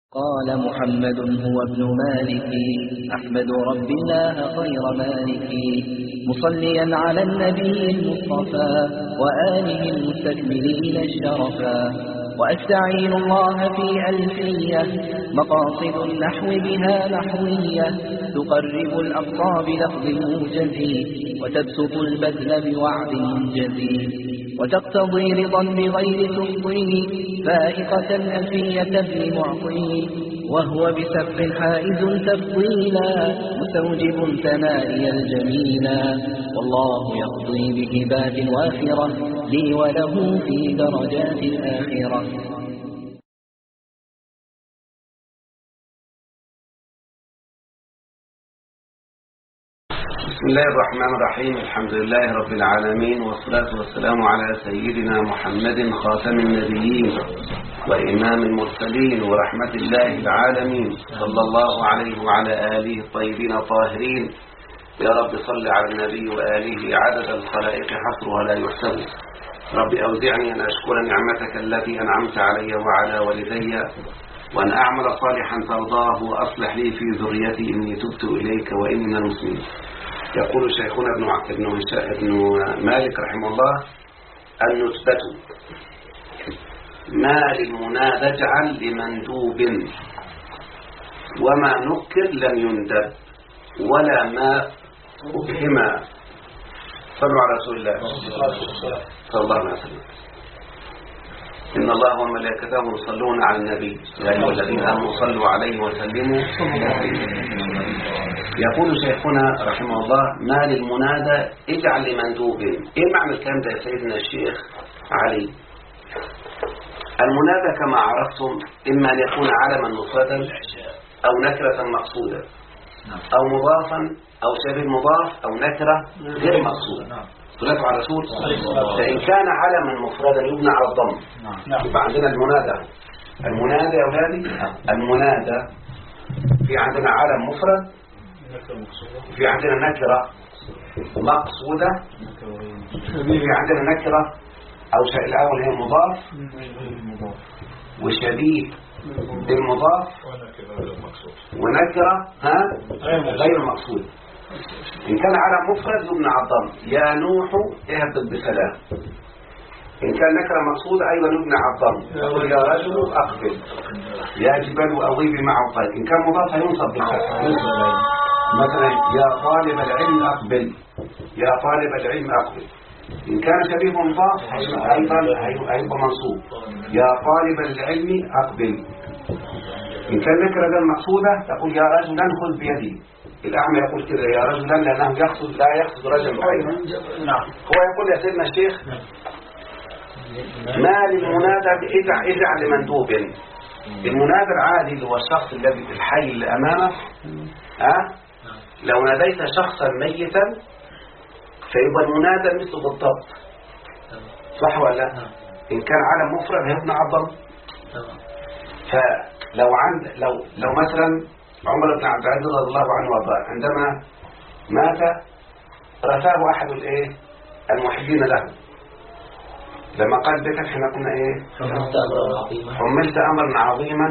قال محمد هو ابن مالك أحمد رب الله خير مالك مصليا على النبي المصطفى وآله المستكملين الشرفا وأستعين الله في ألفية مقاصد النحو بها نحوية تقرب الأقصى بلفظ موجز وتبسط البذل بوعد منجز وتقتضي رضا بغير تفضيل فائقة ألفية ابن معطي وهو بسبق حائز تفضيلا مستوجب ثنائي الجميلا والله يقضي بهبات وافرة لي وله في درجات الآخرة. بسم الله الرحمن الرحيم. الحمد لله رب العالمين، والصلاة والسلام على سيدنا محمد خاتم النبيين وإمام المرسلين ورحمة الله العالمين، صلى الله عليه وعلى آله الطيبين الطاهرين. يا رب صل على النبي وآله عدد الخلائق حصرها لا يحسب. رب أوزعني أن أشكر نعمتك التي أنعمت علي وعلى والدي، وأن أعمل صالحا ترضاه، وأصلح لي في ذريتي إني تبت إليك وإني من المسلمين. يقول شيخنا ابن مالك رحمه الله: النتبة ما للمنادى اجعل لمندوب، وما نكر لم يندب، ولا ما أبهم. صلوا على رسول الله صلى الله عليه وسلم. إن الله وملائكته يصلون على النبي يا أيها الذين آمنوا صلوا عليه وسلموا. يقول شيخنا رحمه الله: ما للمنادى اجعل لمندوب. ايه معنى الكلام ده يا سيدنا الشيخ علي؟ المنادى كما عرفتم إما أن يكون علما مفردا أو نكرة مقصودة أو مضافا أو شبه مضاف أو نكرة غير مقصودة. صلاة على الرسول. فإن كان علما مفردا يبنى على الضم، يبقى عندنا المنادى يا أولادي. المنادى في عندنا علم مفرد، في عندنا نكرة مقصودة، في عندنا نكرة أو شيء الأول هي مضاف وشبيه بالمضاف ونكرة غير مقصود. إن كان علم مفرد يبنى على الضم: يا نوح اهبط بسلام. إن كان نكرة مقصودة أيضا يبنى على الضم: يقول يا رجل أقبل، يا جبال أضيبي معه طيب. إن كان مضاف ينصب بالفتح، مثلا يا طالب العلم أقبل، يا طالب العلم أقبل. إن كان شبيه مضاف أيضا هيبقى منصوب: يا طالب العلم أقبل. إن كان نكرة غير مقصودة تقول: يا رجلا خذ بيدي. الأعمى يقول كده يا رجلا لأنه لا يقصد رجل معين. هو يقول يا سيدنا الشيخ: ما للمنادى اجعل لمندوب. المنادى العادي اللي هو الشخص الذي في الحي اللي أمامك، لو ناديت شخصا ميتا فيبقى المنادى مثله بالضبط، صح ولا لا؟ إن كان علم مفرد هيبنى على الضم. فلو لو مثلا عمر بن عبد العزيز رضي الله عنه وارضاه عندما مات رثاه أحد المحبين له، لما قال بك احنا قلنا حملت أمرا عظيما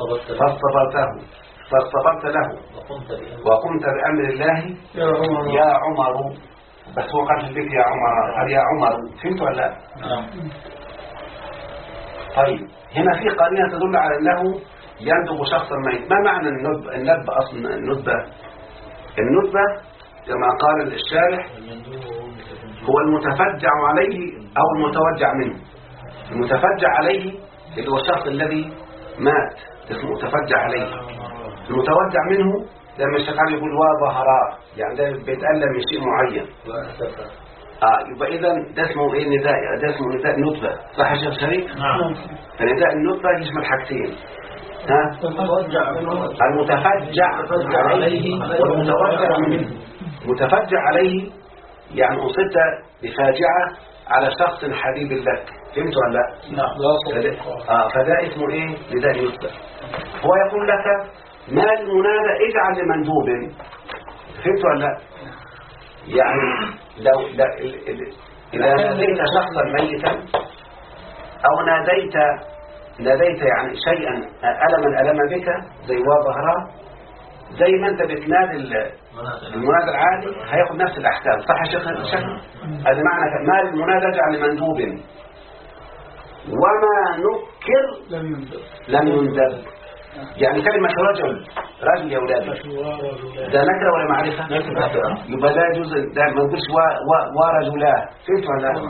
فاصطبرت له وقمت بأمر الله يا عمر. بس هو قال بك يا عمر، قال يا عمر. فهمت ولا لا؟ طيب هنا في قرينة تدل على أنه يندب شخصا ميت. ما معنى الندب أصلا؟ الندبة كما قال الشارح هو المتفجع عليه أو المتوجع منه. المتفجع عليه اللي هو الشخص الذي مات اسمه متفجع عليه. المتوجع منه لما الشيخان يقول وظهراء، يعني ده بيتألم من شيء معين. يبقى إذا ده اسمه نداء، ده اسمه نداء ندبة، صح يا شيخ شريف؟ فنداء الندبة يشمل حاجتين: المتفجع عليه والمتوجع منه. متفجع عليه يعني أصبت بفاجعة على شخص حبيب لك. فهمت ولا لا؟ فده اسمه نداء ندبة. هو يقول لك: ما المنادى اجعل لمندوب. فهمت ولا لا؟ يعني إذا ناديت شخصا ميتا أو ناديت ناديت يعني شيئا ألما ألم بك زي وظهره، زي ما أنت بتنادي المنادى العادي هياخد نفس الأحكام. صح يا شيخ؟ هذا معنى ما المنادى اجعل لمندوب وما نكر لم يندب. يعني كلمة رجل يا أولادي ده نكرة ولا معرفة؟ يبقى ده يجوز، ده ما نقولش ورجلاه. فهمت ولا لا؟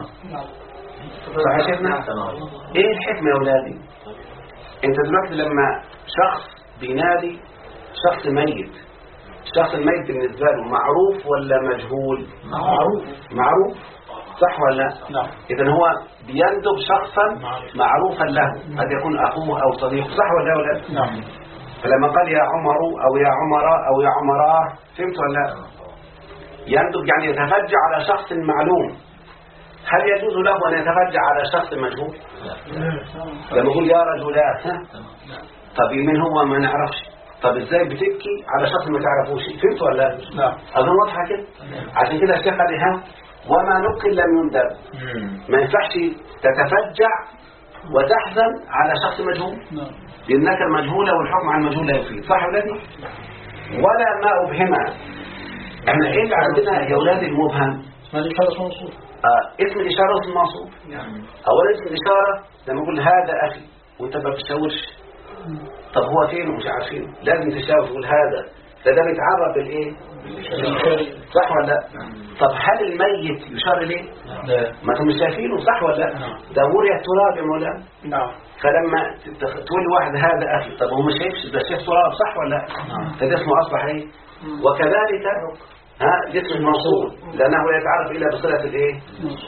صح يا شيخنا؟ ايه الحكمة يا أولادي؟ انت دلوقتي لما شخص بينادي شخص ميت، الشخص الميت بالنسبة له معروف ولا مجهول؟ معروف صح ولا لا؟ نعم. إذن هو بيندب شخصا معروفا له، قد يكون أخوه أو صديقه. صح ولا لا؟ نعم. فلما قال يا عمر أو يا عمراء أو يا عمراء، فهمت ولا لا؟ يندب يعني يتفجع على شخص معلوم. هل يجوز له أن يتفجع على شخص مجهول؟ لما يقول يا رجلات، طب من هو ما نعرفش، طب ازاي بتبكي على شخص ما تعرفوش؟ فهمت ولا لا؟ نعم. أظن واضحة كده. عشان كده الشيخ قال ها وما نقل لم يندب. ما ينفعش تتفجع وتحزن على شخص مجهول، لأنك المجهولة والحكم على المجهول لا يفيد. صح ولادي؟ ولا ما أبهمها. احنا ايه اللي عندنا يا أولادي المبهم؟ اسم الإشارة اسم الموصول. أولا اسم الإشارة لما أقول هذا أخي وأنت ما بتشاورش، طب هو فين ومش عارفين، لازم تشاور تقول هذا، ده بيتعرف بالإيه؟ صح ولا لا؟ طب هل الميت يشار إليه؟ ما انتم مش شايفينه. صح ولا لا؟ ده وري التراب يا مولانا. نعم. فلما تقول واحد هذا أخي، طب هو مش شايفش، ده شايف تراب. صح ولا لا؟ فده اسمه أصبح إيه؟ وكذلك اسم الموصول لأنه يتعرف إلى بصلة الإيه؟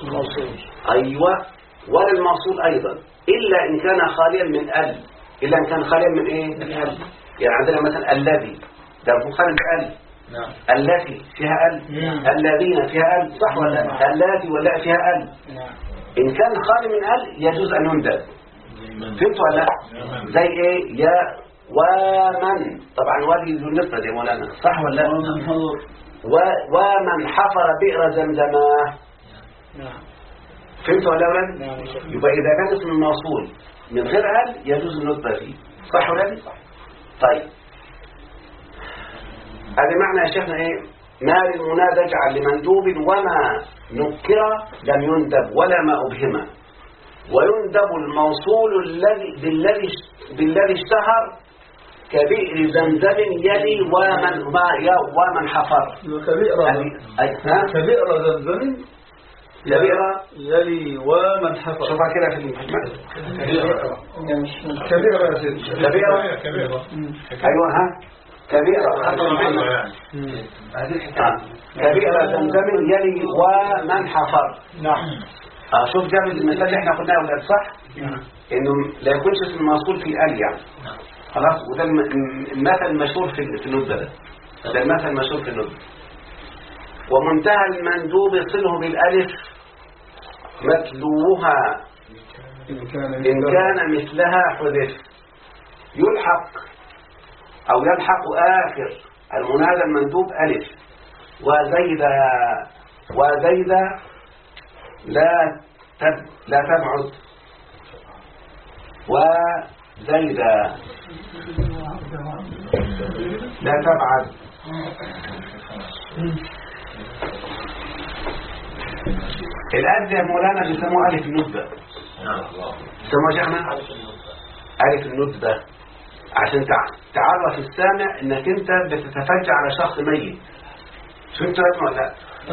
أيوة. ولا الموصول أيضا إلا إن كان خاليا من ال، إلا إن كان خاليا من إيه؟ من ال. يعني عندنا مثلا الذي ده مخالف ال، التي فيها ال، الذين فيها ال. صح ولا لا؟ الذي ولا فيها ال. إن كان خالي من ال يجوز أن يندب. فهمت ولا لا؟ زي إيه؟ يا ومن، طبعا وادي ذو النسبة يا مولانا. صح ولا لا؟ ومن حفر بئر زمزماه. فهمت ولا لا؟ يبقى إذا كان اسم الموصول من غير ال يجوز الندبة فيه. صح ولا لا؟ طيب هذا معنى يا شيخنا ايه؟ ما للمنادى اجعل لمندوب وما نكر لم يندب ولا ما أبهم. ويندب الموصول بالذي اشتهر كبئر زمزم يلي ومن حفر. كبئر زمزم يلي ومن حفر. شوفها كده في المحمد. كبئر يا سيدي. كبئر. ايوه ها كبيرة كبيرة زمزم يلي ومن حفر. نعم. شوف جاب المثال اللي احنا قلناه ولا صح؟ انه لا يكونش اسم الموصول في ال يعني. خلاص. وده المثل المشهور في الندبة ده المثل المشهور في الندبة. ومنتهى المندوب صله بالالف متلوها إن كان مثلها حذف. يلحق أو يلحق آخر المنادى المندوب ألف. وزيد لا تبعد. وزيد لا تبعد. الألف يا مولانا بيسموه ألف الندبة. سموه شيخنا ألف الندبة عشان تعرف السامع انك انت بتتفجع على شخص ميت. فهمت ولا لا؟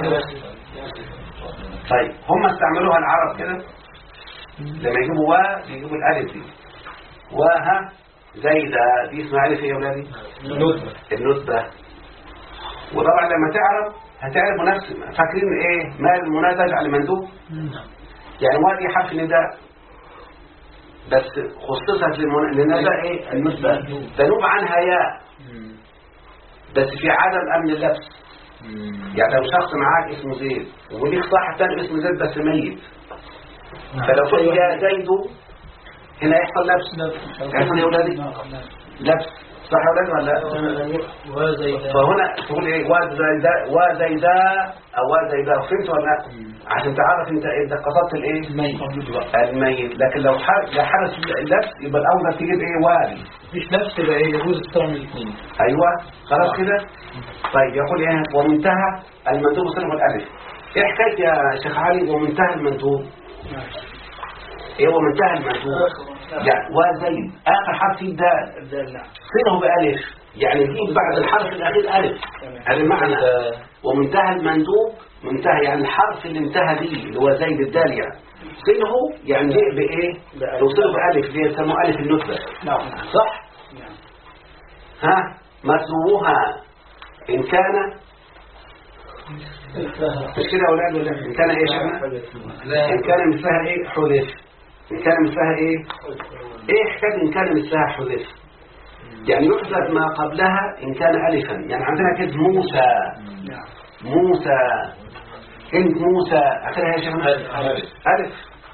طيب هم استعملوها العرب كده لما يجيبوا يجيبوا الالف دي وها زي ده دي اسمها الف ايه يا اولادي؟ الندبة. وطبعا لما هتعرفوا نفس فاكرين ايه ما المنادى اجعل مندوب؟ يعني وادي حرف النداء بس خصصت للنداء ايه؟ الندبة. تنوب عنها ياء بس في عدم امن اللبس. يعني لو شخص معاك اسمه زيد وليك صاحب ثاني اسمه زيد بس ميت، فلو قلت يا زيد هنا يحصل لبس. يحصل يا اولادي لبس. صح ولا لا؟ فهنا تقول ايه وزيدا او وزيدا، فهمت ولا لا؟ عشان تعرف انت قصدت الايه؟ الميت. لكن لو حدث اللبس يبقى الاول تجيب ايه؟ والي مش نفس يبقى ايه؟ يجوز الترم الاثنين. ايوه خلاص كده. طيب يقول ايه؟ ومنتهى المندوب صرف الالف. ايه حكايه يا شيخ علي ومنتهى المندوب؟ ايه ومنتهى المندوب؟ يعني وزيد اخر حرف فيه دال صله بألف، يعني يجيب بعد الحرف الاخير الف. هذا المعنى. ومنتهى المندوب، منتهى يعني الحرف اللي انتهى به اللي هو زيد الدال، يعني صله يعني جاء بايه؟ يوصله بألف، اللي يسموه الف النسبه. صح. ها مسلوها ان كان مش كده يا اولاد ولا ان كان ايه شيخنا؟ ان كان مثلها ايه؟ حذف. ان كان مثلها ايه؟ ايه حكايه ان كان مثلها حذف؟ يعني يحذف ما قبلها ان كان الفا. يعني عندنا كلمه موسى، موسى، كلمه موسى اخرها يا شيخنا الف.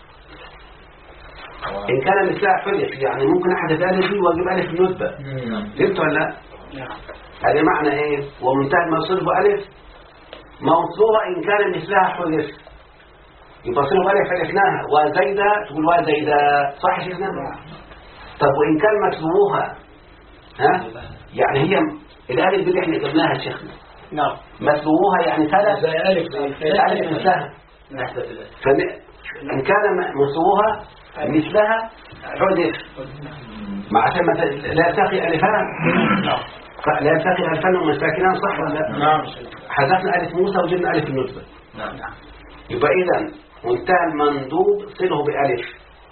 ان كان مثلها حذف يعني ممكن احذف الف دي واجيب الف النسبه. فهمت ولا لا؟ هذا معنى ايه؟ ومنتهى ما يصرف الف موصوها ان كان مثلها حذف، يبقى صله الف حذفناها. وزيدا تقول وزيدا، صح يا شيخنا؟ طب وان كان مسلوها، ها يعني هي الالف دي اللي احنا جبناها يا شيخنا. نعم. مسلوها يعني ثلاث زي الف مثلها. فان كان مسلوها مثلها حذف مع عشان لا يلتقي الفان. نعم. لا يلتقي الفان ومساكنان، صح ولا لا؟ نعم. حذفنا الف موسى وجبنا الف النسبه. نعم. يبقى اذا منتهى المندوب صله بألف.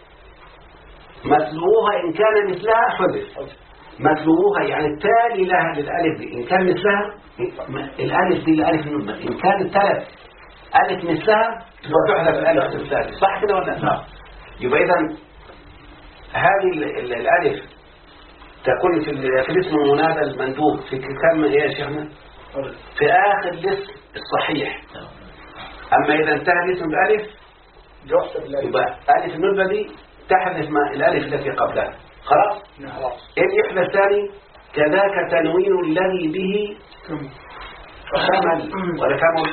مسلوها إن كان مثلها حذف. مسلوها يعني التالي لها للألف دي إن كان مثلها الألف دي الألف النسبة. إن كان الثالث ألف مثلها تبقى تحذف الألف الثالث، صح كده ولا لا؟ يبقى إذا هذه الألف تكون في الاسم المنادى المندوب في كم إيه يا شيخنا؟ في آخر الاسم الصحيح. أما إذا انتهى الاسم بألف يبقى ألف النسبة دي تحذف الألف التي قبلها. خلاص؟ إيه يحدث الثاني؟ كذاك تنوين الذي به كمل ولا كمل؟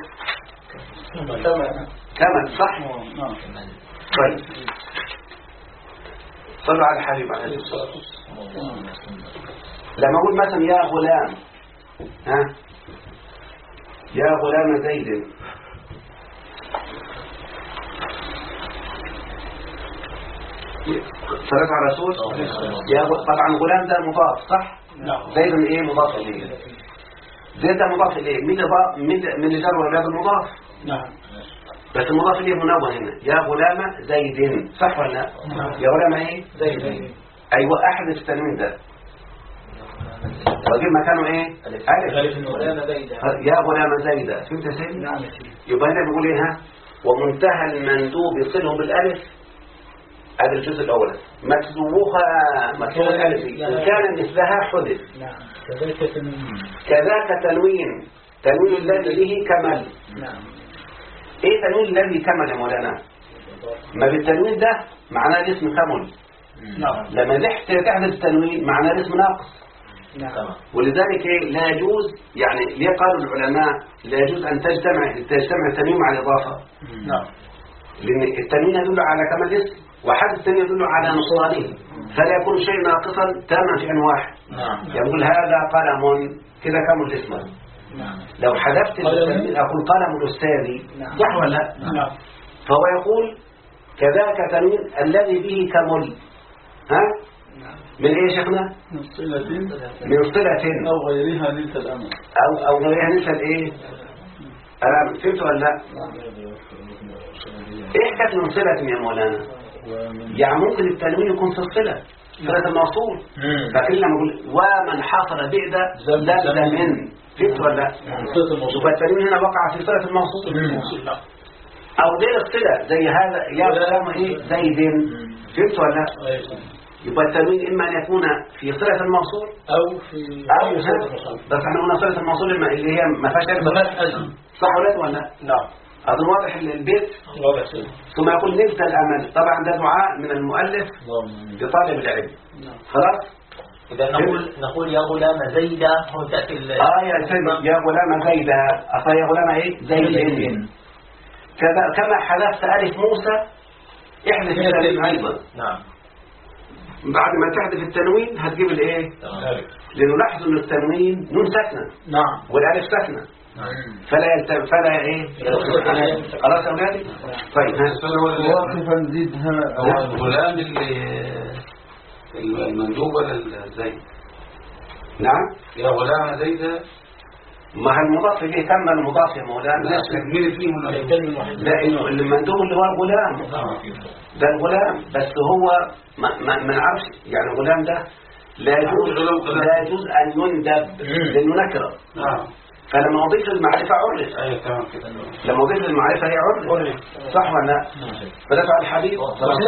كمل صح؟ طيب صلوا على الحبيب عليه الصلاة والسلام. لما أقول مثلا يا غلام، ها يا غلام زيد، صلاة على الرسول. طبعا غلام ده مضاف صح؟ زيد ايه مضاف اليه؟ زيد ده مضاف اليه. من اللي جر ولا المضاف؟ نعم. بس المضاف اليه منون هنا. يا غلام زيد، صح ولا لا؟ يا غلام ايه؟ زيد. ايوه احذف التنوين ده واجيب مكانه ايه؟ الف. يا غلام زيد. فهمت يا سيدي؟ نعم. يبقى هنا بيقول ايه؟ ها ومنتهى المندوب يصله بالالف. هذا الجزء الأول. مسلوها الألف إن كان مثلها حذف. نعم. كذاك تنوين الذي به كمل. نعم. إيه تنوين الذي كمل يا مولانا؟ ما بالتنوين ده معناه الاسم كمل. نعم. لما تحذف التنوين معناه الاسم ناقص. نعم. ولذلك إيه لا يجوز، يعني ليه قالوا العلماء لا يجوز أن تجتمع التنوين مع الإضافة. نعم. لأن التنوين يدل على كمال الاسم وحدث الثاني يدل على نقصانه، فلا يكون شيء ناقصا تاما في ان واحد. يقول هذا قلم كذا كم الاسم. لو حذفت اقول قلم الاستاذ، صح ولا لا؟ فهو يقول كذاك تنوين الذي به كمل. ها من ايه يا شيخنا؟ من صلة او غيرها ننسى الامر او غيرها ننسى الايه؟ الامر. فهمت ولا لا؟ ايه حكايه من صلة يا مولانا؟ يعني ممكن التنوين يكون في الصلة، صلة الموصول. لكن لما اقول ومن حصل بعد لم من، فهمت ولا لا؟ يبقى التنوين هنا وقع في صلة الموصول او غير الصلة زي هذا يا غلام ايه زيد. فهمت ولا لا؟ يبقى التنوين اما ان يكون في صلة الموصول او في صلة الموصول. بس احنا قلنا صلة الموصول اللي هي ما فيهاش أجل، صح ولا لا؟ نعم. أظن واضح البيت. ثم يقول نلت الأمل. طبعا ده دعاء من المؤلف لطالب العلم. خلاص. إذا نقول يا غلام زيدا هو تأتي يا سيدي يا غلام زيدا أصلا يا غلام إيه زيد كما حذفت ألف موسى احذف التنوين أيضا. نعم. بعد ما تحذف التنوين هتجيب الإيه؟ لأنه لاحظوا إن التنوين نون ساكنة. نعم. والألف ساكنة. فلا إيه؟ خلاص يا أولادي؟ طيب واقفا زدها الغلام المندوب ولا زيد؟ نعم يا غلام زيد ما المضاف إليه تم المضاف يا مولانا. لا تكمل فيه لا المندوب اللي هو الغلام ده الغلام بس هو ما نعرفش يعني الغلام ده لا يجوز أن يندب لأنه نكرة. فلما أضيف المعرفة عرف. أيوة تمام كده. لما أضيف المعرفة هي عرف. صح ولا لا؟ فدفع الحديث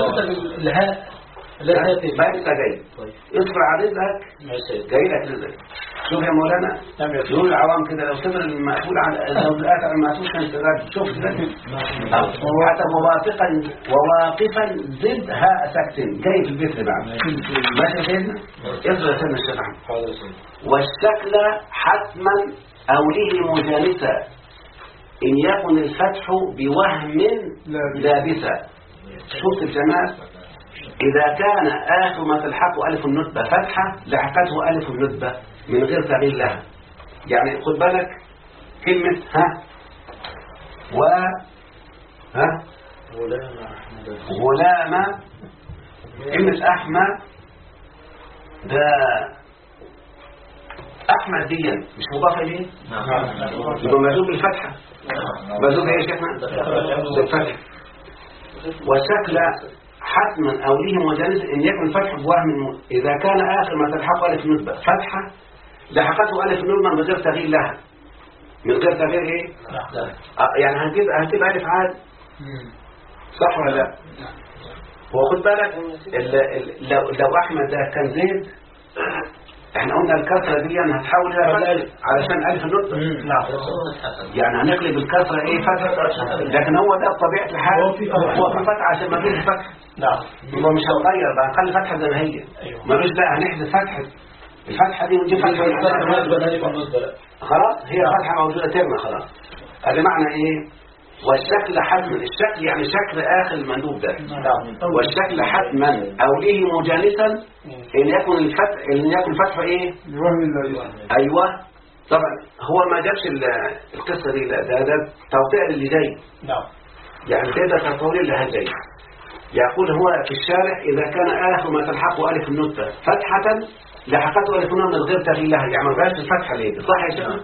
لا تأتي ما انت جاي اصبر على رزقك جاي لك رزقك. شوف يا مولانا يقول العوام كده لو صبر المقفول على لو الآثر المقفول كان يستدرج. شوف كده حتى وواقفا زد هاء سكت جاي في البيت بعد ماشي سيدنا اصبر يا سيدنا الشيخ احمد. والشكل حتما أو له مجالسة إن يكن الفتح بوهم لابسة. شوف الجمال إذا كان آخر ما تلحق ألف الندبة فتحة لحقته ألف الندبة من غير تغيير لها. يعني خد بالك كلمة غلام كلمة أحمد ده أحمد دي مش مضاف إليه يبقى مجذوب بالفتحة. مجذوب إيه يا شيخنا؟ بالفتحة. وشكل حتما أو ليه مجالس إن يكن فتح بوهم إذا كان آخر ما تلحق ألف نسبة فتحة لحقته ألف نسبة من غير تغيير لها. من غير تغيير إيه؟ يعني هنجيب ألف عاد صح ولا لا؟ وخد بالك لو أحمد ده كان زيد احنا قلنا الكسرة دي هتحول إلى فتح علشان ألف النسبة. يعني هنقلب الكسرة إيه فتح لكن هو ده بطبيعة الحال هو في فتح عشان ما فيش فتح. نعم. يبقى مش هنغير بقى نخلي فتحة زي ما هي. ملوش بقى هنحذف فتحة الفتحة دي ونجيب فتحة خلاص هي فتحة موجودة ترمى خلاص. هذا معنى ايه؟ والشكل حتما الشكل يعني شكل آخر المندوب ده. والشكل حتما أو ليه مجالسا إن يكن فتح ايه؟ أيوة طبعا هو ما جابش القصة دي لا ده توقيع اللي جاي. يعني ده تطوير اللي هجاي. يقول هو في الشارع إذا كان آخر ما تلحقه ألف النطة فتحة لحقته ألف النطة من غير تغيير لها يعني ما بقاش الفتحة ليه صح يا شيخ؟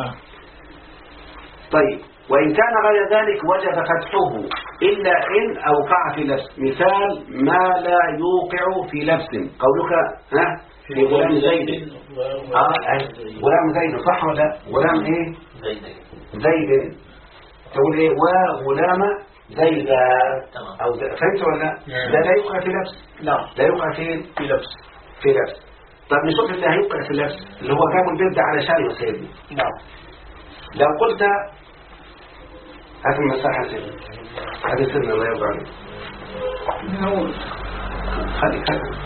طيب وإن كان غير ذلك وجب فتحه إلا إن أوقع في لبس. مثال ما لا يوقع في لبس قولك في غلام زيد غلام زيد صح ولا غلام إيه؟ زيد تقول إيه وغلام زي ده أو فهمت ولا ده لا يوقع في لبس. لا يوقع في لبس. طب نشوف اللي هيوقع في اللبس اللي هو جابوا البيت ده علشان يا سيدي. لو قلت هات المساحة سيدي هذه سيدنا الله يرضى عليك خلي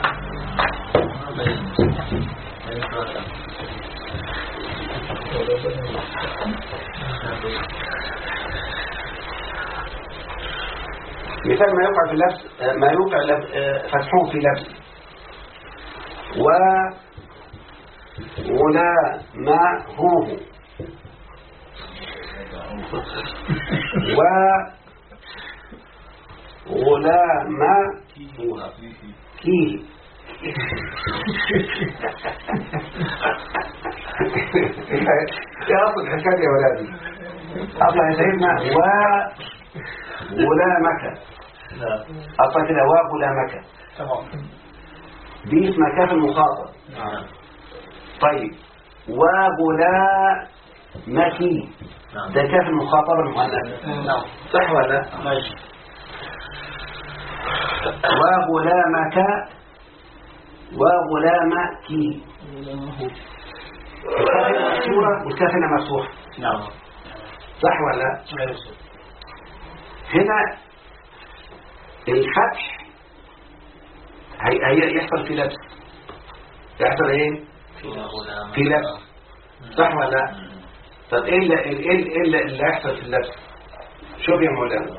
مثال ما يوقع في اللبس ما يوقع فتحه في لبس ولا ما هو ولا ما كيه يا أصل الحكاية يا ولادي أصلا يا سيدنا وغلامك أصلا كده وغلامك دي اسمها كاف المخاطب. طيب وغلامك ده كاف المخاطبة المؤنث صح ولا ماشي. وغلامك وغلامك الكاف مكسورة والكاف مفتوحة صح ولا هنا الفتح هي يحصل في لبس يحصل ايه؟ في لبس، صح ولا لا؟ طب ايه اللي يحصل في اللبس؟ شوف يا مولانا،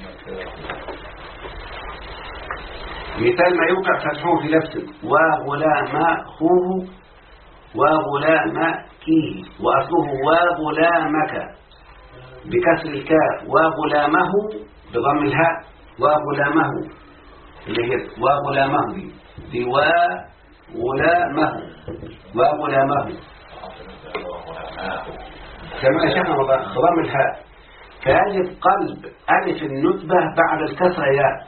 مثال ما يوقع فتحه في لبس: وغلامه وغلامكيه، وأصله وغلامك بكسر الكاف، وغلامه بضم الهاء، وغلامه اللي هي وغلامه دي وغلامه كما شفنا بضم الهاء. فيجب قلب ألف الندبة بعد الكسر ياء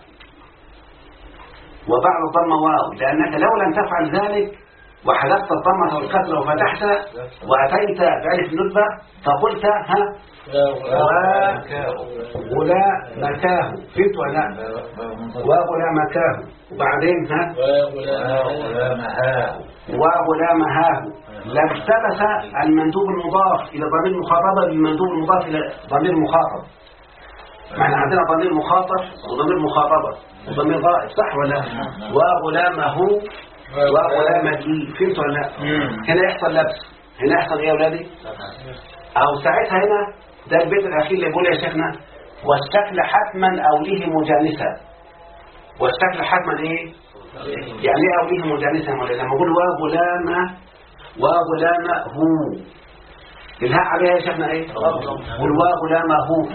وبعد الضم واو، لأنك لو لم تفعل ذلك وحذفت الضمة والكسر وفتحت وأتيت بألف الندبة فقلت وغلامكاه، فهمت ولا لا؟ وغلامكاه، وبعدين وغلامهاه. لابتبس المندوب المضاف إلى ضمير المخاطبة بالمندوب المضاف إلى ضمير المخاطب. احنا عندنا ضمير مخاطب وضمير مخاطبة وضمير غائب، صح ولا؟ وغلامه وغلامكي، فهمت ولا لا؟ هنا يحصل لبس، هنا يحصل ايه يا اولادي؟ او ساعتها هنا ده البيت الاخير اللي يقول يا شيخنا: والشكل حتما اوليه مجانسا. والشكل حتما ايه؟ يعني ايه اوليه مجانسا يا مولانا؟ لما اقول وغلامه الهاء عليها يا شيخنا ايه؟ قول وغلامه،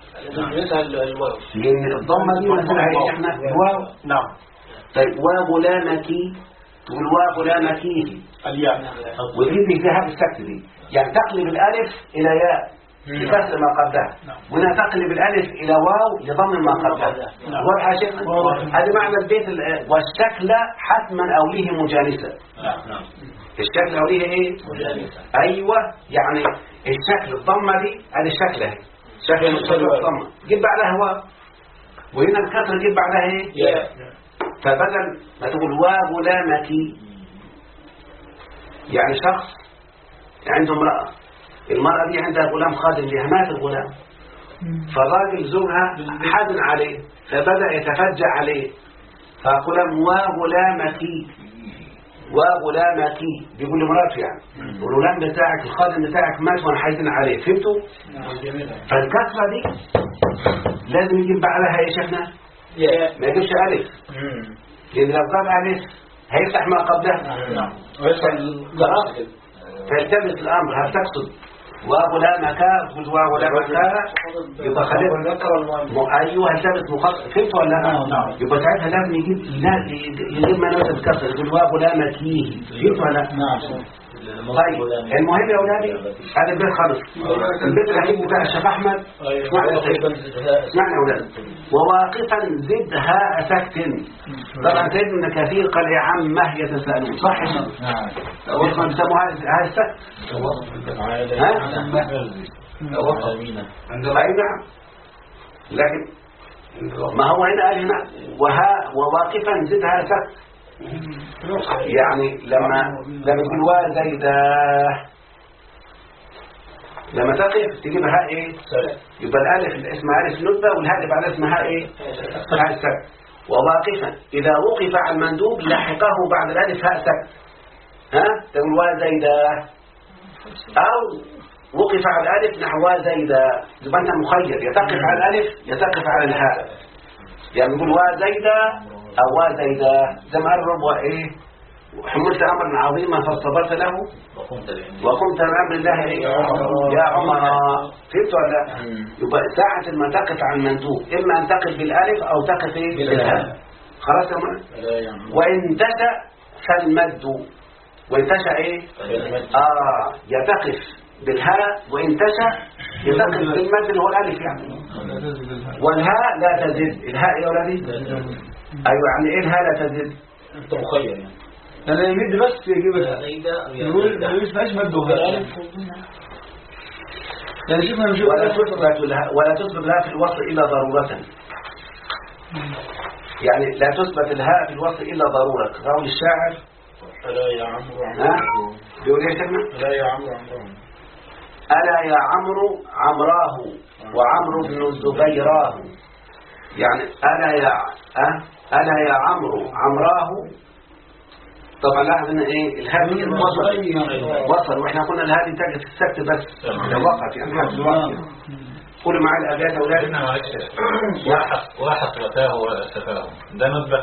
لان الضمه دي منزلها يا شيخنا الواو. نعم. طيب وغلامكي تقول وغلامكيه الياء، ودي فيها السكت دي، يعني تقلب الالف الى ياء لكسر ما قبلها، وهنا تقلب الالف الى واو لضم ما قبلها. واضح يا شيخنا؟ هذا معنى البيت. والشكل حتما اوليه مجانسا. نعم. الشكل اوليه ايه؟ مجانسا. ايوه، يعني الشكل الضمه دي ادي الشكل اهي، شكل الضمه جيب بعدها واو، وهنا الكسر جيب بعدها ايه؟ فبدل ما تقول وغلامكي، يعني شخص عنده امرأة، المرأة دي عندها غلام خادم لها، مات الغلام، فالراجل زوجها حزن عليه فبدأ يتفجع عليه، فقال وغلامكي بيقول لمراته يعني الغلام بتاعك الخادم بتاعك مات وانا حزن عليه، فهمتوا؟ فالكسرة دي لازم يجيب بعدها يا شيخنا ما يجيبش ألف، لأن لو قال ألف هيفتح ما قبلها فيلتبس الأمر. هل تقصد وغلامك وغلامك يبقى خليك أيوه هلتبس مخصص، فهمت ولا لا؟ يبقى ساعتها لازم يجيب ما نوزن بكسر، يقول وغلامكيه، فهمت ولا لا؟ طيب المهم يا أولادي هذا البيت خلص. البيت الأخير بتاع الشيخ أحمد اسمعنا يا أولادي: وواقفا زد هاء سكت. طبعا سيد ابن كثير قال يا عمه يتساءلون، صح يا شيخ؟ نعم. بيسموها هاء السكت. أي نعم، لكن ما هو هنا قال هنا وواقفا زد هاء سكت، يعني لما تقول وزيدا لما تقف تجيب هاء ايه؟ يبقى الالف اللي اسمها الف ندبه والهاء اللي بعدها اسمها ايه؟ هاء سكت. وواقفا اذا وقف على المندوب لحقه بعد الالف هاء سكت، تقول وزيدا، او وقف على الالف نحو وزيدا، يبقى انت مخير يا تقف على الالف يا تقف على الهاء، يعني نقول وزيدا أو وزيدا زي ما قال وإيه حملت أمرا عظيما فاصطبرت له وقمت بأمر الله إيه؟ يا عمر، فهمت ولا لا؟ يبقى ساعة ما تقف على المندوب إما أن تقف بالألف أو تقف إيه؟ بالهاء. خلاص يا عمر؟ وإن تشأ فالمد، وإن تشأ إيه؟ يتقف بالهاء، وإن تشأ يتقف بالمد اللي هو الألف يعني، والهاء لا تزد. الهاء يا ولدي أيوة، يعني إيه الهاء لا تزد؟ أنت مخير يعني أنا يمد بس يجيبها يقول ما يسمعش مده يعني شوفنا نشوف ولا تثبت لها في الوصل إلا ضرورة، يعني لا تثبت الهاء في الوصل إلا ضرورة. قول الشاعر ألا يا عمرو بيقول ايه شكنا؟ ألا يا عمرو ألا يا عمرو عمراه وعمرو بن الزبيراه، يعني ألا يا عمرو عمراه طبعا لاحظ ان ايه الهادي وصل واحنا قلنا الهادي تجد في السكت بس لو وقف يعني حد الوقت. قولوا معايا الابيات اولادنا. وحسرتاه واسفاه ده نطبع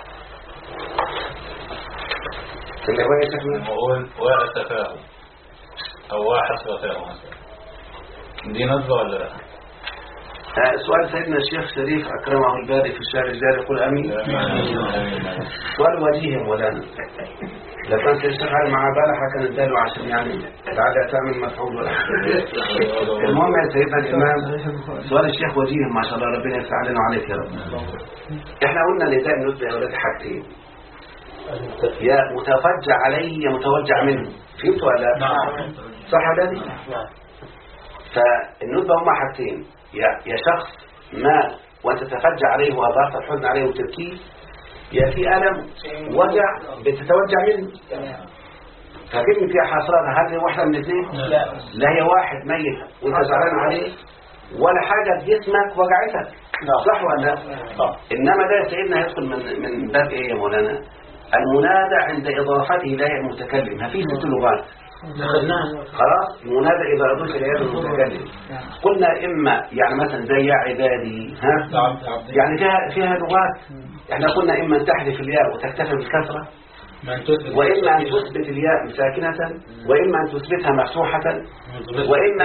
اللي هو يا شيخنا نقول واسفاه او وحسرتاه مثلا دي نطبع ولا لا؟ سؤال سيدنا الشيخ شريف أكرمه الباري في الشهر الجاري يقول أمين. سؤال وجيه مولانا لو كان تشتغل مع بالحة كان اداله عشان يعني العادة تعمل مفعول ولا المهم يا سيدنا الإمام سؤال الشيخ وجيه ما شاء الله ربنا يفتح علينا وعليك يا رب. احنا قلنا نداء الندبة يا ولاد حاجتين يا متفجع عليه يا متوجع منه فهمتوا ولا لا؟ صح ولا لا؟ فالندبة هما حاجتين يا شخص ما وانت تتفجع عليه وأضافت الحزن عليه وتبكيه يا في ألم وجع بتتوجع منه. فكلمة فيها حسرة هل هي واحدة من الاثنين؟ لا هي واحد ميت وانت زعلان عليه ولا حاجة في جسمك وجعتك صح ولا لا؟ إنما ده سيدنا يدخل من باب ايه يا مولانا؟ المنادى عند إضافته إلى المتكلم في 6 لغات خلاص. المنادى إذا أضيف إلى المتكلم قلنا إما يعني مثلا زي يا عبادي يعني فيها لغات. احنا قلنا إما أن تحذف الياء وتكتفي بالكسرة وإما أن تثبت الياء مساكنة وإما أن تثبتها مفتوحة وإما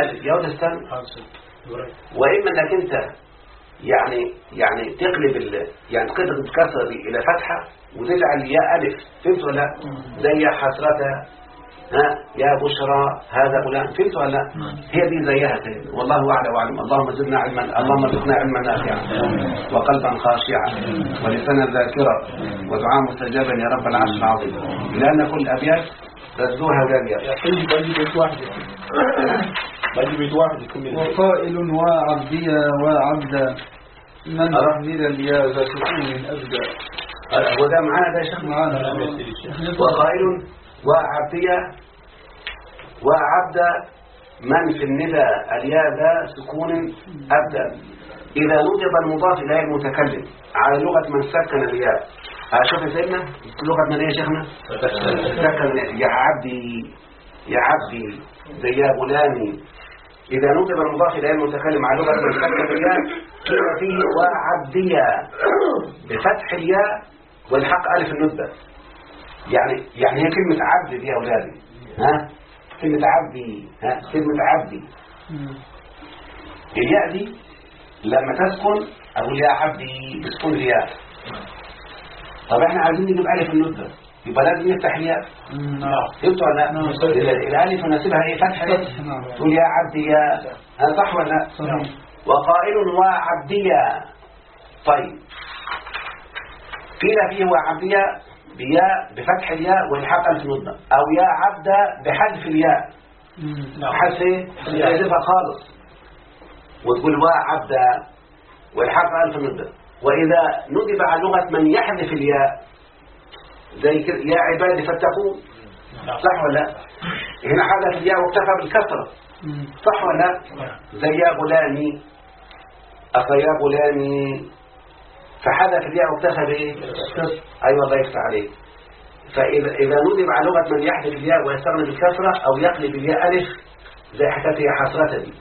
وإما أنك أنت يعني تقلب يعني تقلب الكسرة دي إلى فتحة وتجعل الياء ألف فهمت ولا لا؟ زي يا حسرة يا بشرى هذا فلان فهمت ولا لا؟ هي دي زيها سيد والله أعلى وأعلم. اللهم زدنا علما اللهم ارزقنا علما نافعا وقلبا خاشعا ولسانا ذاكرا ودعاء مستجابا يا رب العرش العظيم. لأن كل الأبيات ردوها بالأبيات وقائل وعبديا وعبدا من أهمل اليا ذا سكون أبدا. وده معانا ده شيخ معانا وقائل وعبديا وعبدا من في الندى الياء ذا سكون أبدا. إذا نجب المضاف إلى المتكلم على لغة من سكن الياء. شوف يا سيدنا لغة من ايه يا شيخنا؟ سكن يا عبدي يا عبدي زي يا غلامي. إذا نجب المضاف إلى المتكلم على لغة من سكن الياء كما فيه وعبديا بفتح الياء والحق ألف الندبة. يعني هي كلمة عبد دي يا أولادي كلمة عبدي كلمة عبدي الياء دي لما تسكن أقول يا عبدي بسكن الياء. طب احنا عايزين نجيب ألف الندبة يبقى لازم نفتح الياء فهمتوا ولا لا؟ الألف نسيبها ايه فتح تقول يا عبدي يا صح ولا لا؟ وقائل وعبديا. طيب قيل فيه وعبديا بياء بفتح الياء والحق ألف الندبة أو يا عبد بحذف الياء حذف ايه؟ يحذفها خالص وتقول وعبد والحق ألف الندبة. وإذا ندب على لغة من يحذف الياء زي كده يا عبادي فاتقون صح ولا لا؟ هنا حذف الياء واكتفى بالكسرة صح ولا لا؟ زي يا غلامي يا غلامي فحذف الياء واكتفى بايه؟ ايوه الله يفتح عليك. فاذا ندب على لغه من يحذف الياء ويستغني بالكسره او يقلب الياء الف زي حكايه يا حسرة دي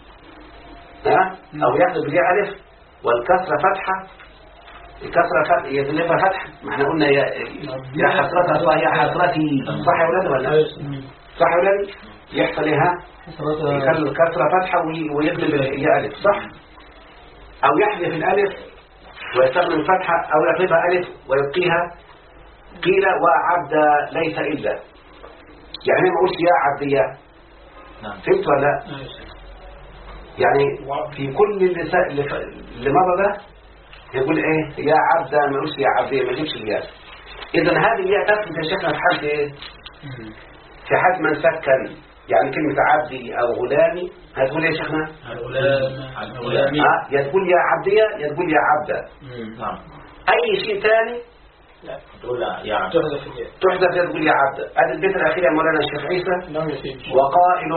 او يقلب الياء الف والكسره فتحه الكسره يقلبها فتحه. ما احنا قلنا يا حسرة الله يا حسرتي صح يا ولاد ولا صح يا ولاد؟ يحصل ايه يخلي الكسره فتحه ويقلب الياء الف صح او يحذف الالف ويستخدم الفتحة أو يقلبها ألف ويبقيها. قيل وعبد ليس إلا يعني ما قلت يا عبدية فهمت ولا لا؟ يعني في كل اللي مضى ده يقول ايه يا عبد ما قلت يا عبدية ما يجيبش الياء. إذا هذه الياء تثبت يا شيخنا في حالة ايه؟ في حالة من سكن يعني كلمة عبدي أو غلامي هتقول ايه يا شيخنا؟ غلامي يا تقول يا عبدية يا تقول يا عبدة. أي شيء ثاني لا تقول يا عبدة تحذف يا تقول يا عبدة. هذا البيت الأخير يا مولانا الشيخ عيسى وقائل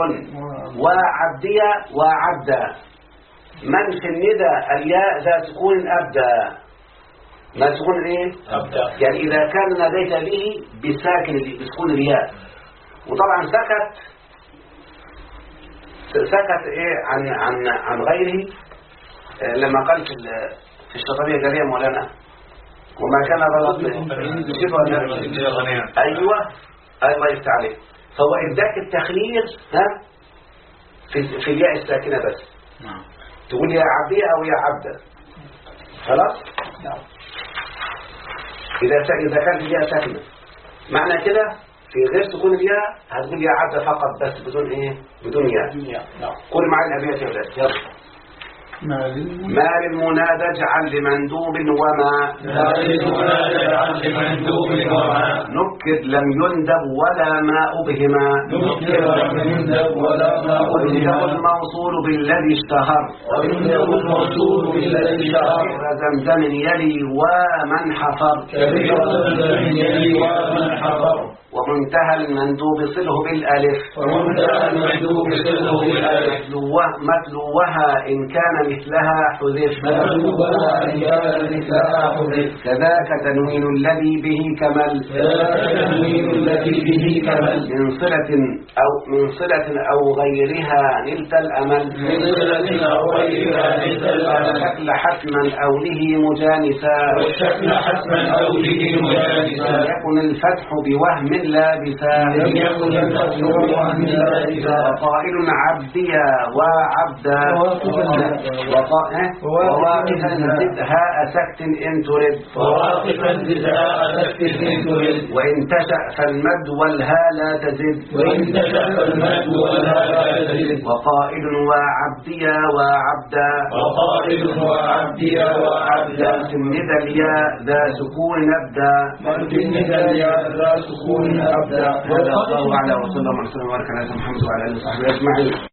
وعبدية وعبدة من في الندى الياء ذا سكون أبدا. ما سكون ايه؟ أبدأ. يعني إذا كان ناديت به بساكن بسكون الياء. وطبعا سكت ايه عن غيره لما قال في الشطبية قال يا مولانا وما كان غلط ايوه الله يفتح عليك. فهو اداك التخيير في الياء الساكنة بس. نعم. تقول يا عبدية او يا عبدة خلاص. إذا كانت الياء ساكنة معنى كده في غير سكون الياء هتقول يا عبد فقط بس بدون ايه؟ بدون ياء. قول معي الابيات يا ولاد يلا. ما للمنادى اجعل لمندوب وما نكد لم يندب ولا ما أبهما ويندب الموصول بالذي اشتهر زمزم يلي ومن حفر ومنتهى المندوب صله بالألف متلوها إن كان مثلها حذف كذاك تنوين الذي به كمل من صلة أو غيرها نلت الأمل شكل حتما أو له مجانسا يكن الفتح بوهم لابسا وقائل عبديا وعبدا وواقفا زدها أسكت إن ترد وإن تشأ فالمد والها لا تزد وقائل وعبديا وعبدا سند الياء ذا سكون نبدا هذا الله أعلى وصلى الله عليه وسلم وبارك على محمد وعلى آله وصحبه أجمعين.